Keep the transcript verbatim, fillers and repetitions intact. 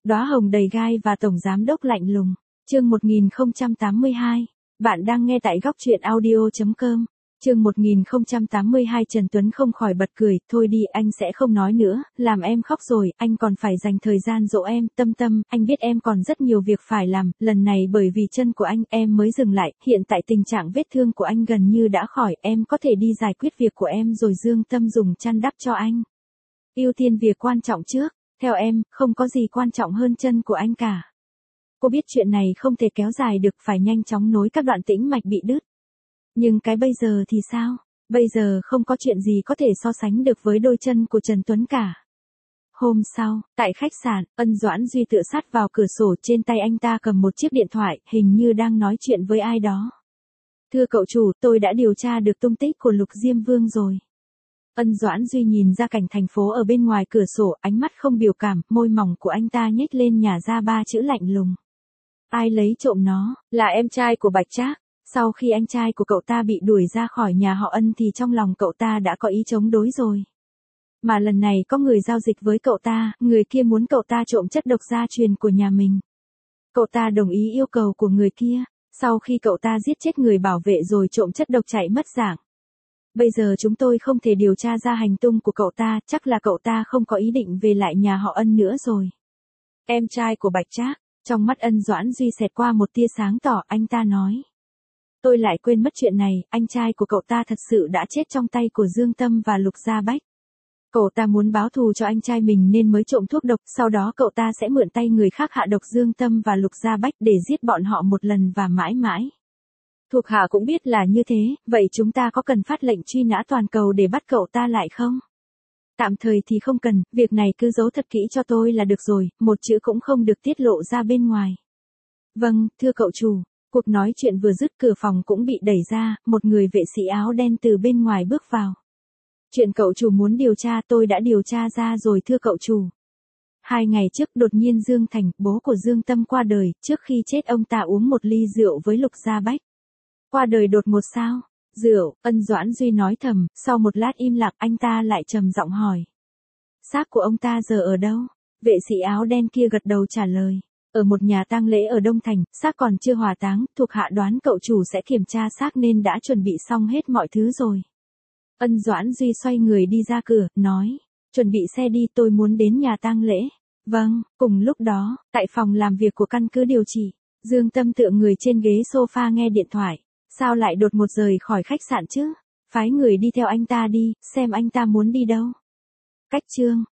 Đóa hồng đầy gai và tổng giám đốc lạnh lùng. Chương một nghìn không trăm tám mươi hai. Bạn đang nghe tại góc truyện audio chấm com. Chương một nghìn không trăm tám mươi hai. Trần Tuấn không khỏi bật cười, thôi đi anh sẽ không nói nữa, làm em khóc rồi, anh còn phải dành thời gian dỗ em, Tâm Tâm, anh biết em còn rất nhiều việc phải làm, lần này bởi vì chân của anh em mới dừng lại, hiện tại tình trạng vết thương của anh gần như đã khỏi, em có thể đi giải quyết việc của em rồi Dương Tâm dùng chăn đắp cho anh. Ưu tiên việc quan trọng trước, theo em, không có gì quan trọng hơn chân của anh cả. Cô biết chuyện này không thể kéo dài được, phải nhanh chóng nối các đoạn tĩnh mạch bị đứt. Nhưng cái bây giờ thì sao? Bây giờ không có chuyện gì có thể so sánh được với đôi chân của Trần Tuấn cả. Hôm sau, tại khách sạn, Ân Doãn Duy tựa sát vào cửa sổ, trên tay anh ta cầm một chiếc điện thoại, hình như đang nói chuyện với ai đó. Thưa cậu chủ, tôi đã điều tra được tung tích của Lục Diêm Vương rồi. Ân Doãn Duy nhìn ra cảnh thành phố ở bên ngoài cửa sổ, ánh mắt không biểu cảm, môi mỏng của anh ta nhếch lên nhả ra ba chữ lạnh lùng. Ai lấy trộm nó? Là em trai của Bạch Trác. Sau khi anh trai của cậu ta bị đuổi ra khỏi nhà họ Ân thì trong lòng cậu ta đã có ý chống đối rồi. Mà lần này có người giao dịch với cậu ta, người kia muốn cậu ta trộm chất độc gia truyền của nhà mình. Cậu ta đồng ý yêu cầu của người kia, sau khi cậu ta giết chết người bảo vệ rồi trộm chất độc chạy mất dạng. Bây giờ chúng tôi không thể điều tra ra hành tung của cậu ta, chắc là cậu ta không có ý định về lại nhà họ Ân nữa rồi. Em trai của Bạch Trác, trong mắt Ân Doãn Duy xẹt qua một tia sáng tỏ, anh ta nói. Tôi lại quên mất chuyện này, anh trai của cậu ta thật sự đã chết trong tay của Dương Tâm và Lục Gia Bách. Cậu ta muốn báo thù cho anh trai mình nên mới trộm thuốc độc, sau đó cậu ta sẽ mượn tay người khác hạ độc Dương Tâm và Lục Gia Bách để giết bọn họ một lần và mãi mãi. Thuộc hạ cũng biết là như thế, vậy chúng ta có cần phát lệnh truy nã toàn cầu để bắt cậu ta lại không? Tạm thời thì không cần, việc này cứ giấu thật kỹ cho tôi là được rồi, một chữ cũng không được tiết lộ ra bên ngoài. Vâng, thưa cậu chủ. Cuộc nói chuyện vừa dứt, cửa phòng cũng bị đẩy ra, một người vệ sĩ áo đen từ bên ngoài bước vào. Chuyện cậu chủ muốn điều tra tôi đã điều tra ra rồi thưa cậu chủ. Hai ngày trước đột nhiên Dương Thành, bố của Dương Tâm qua đời, trước khi chết ông ta uống một ly rượu với Lục Gia Bách. Qua đời đột ngột sao? Rượu, Ân Doãn Duy nói thầm, sau một lát im lặng anh ta lại trầm giọng hỏi. Xác của ông ta giờ ở đâu? Vệ sĩ áo đen kia gật đầu trả lời. Ở một nhà tang lễ ở Đông Thành, xác còn chưa hỏa táng, thuộc hạ đoán cậu chủ sẽ kiểm tra xác nên đã chuẩn bị xong hết mọi thứ rồi. Ân Doãn Duy xoay người đi ra cửa, nói, chuẩn bị xe đi, tôi muốn đến nhà tang lễ. Vâng, cùng lúc đó, tại phòng làm việc của căn cứ điều trị, Dương Tâm tựa người trên ghế sofa nghe điện thoại, sao lại đột ngột rời khỏi khách sạn chứ? Phái người đi theo anh ta đi, xem anh ta muốn đi đâu. Cách chương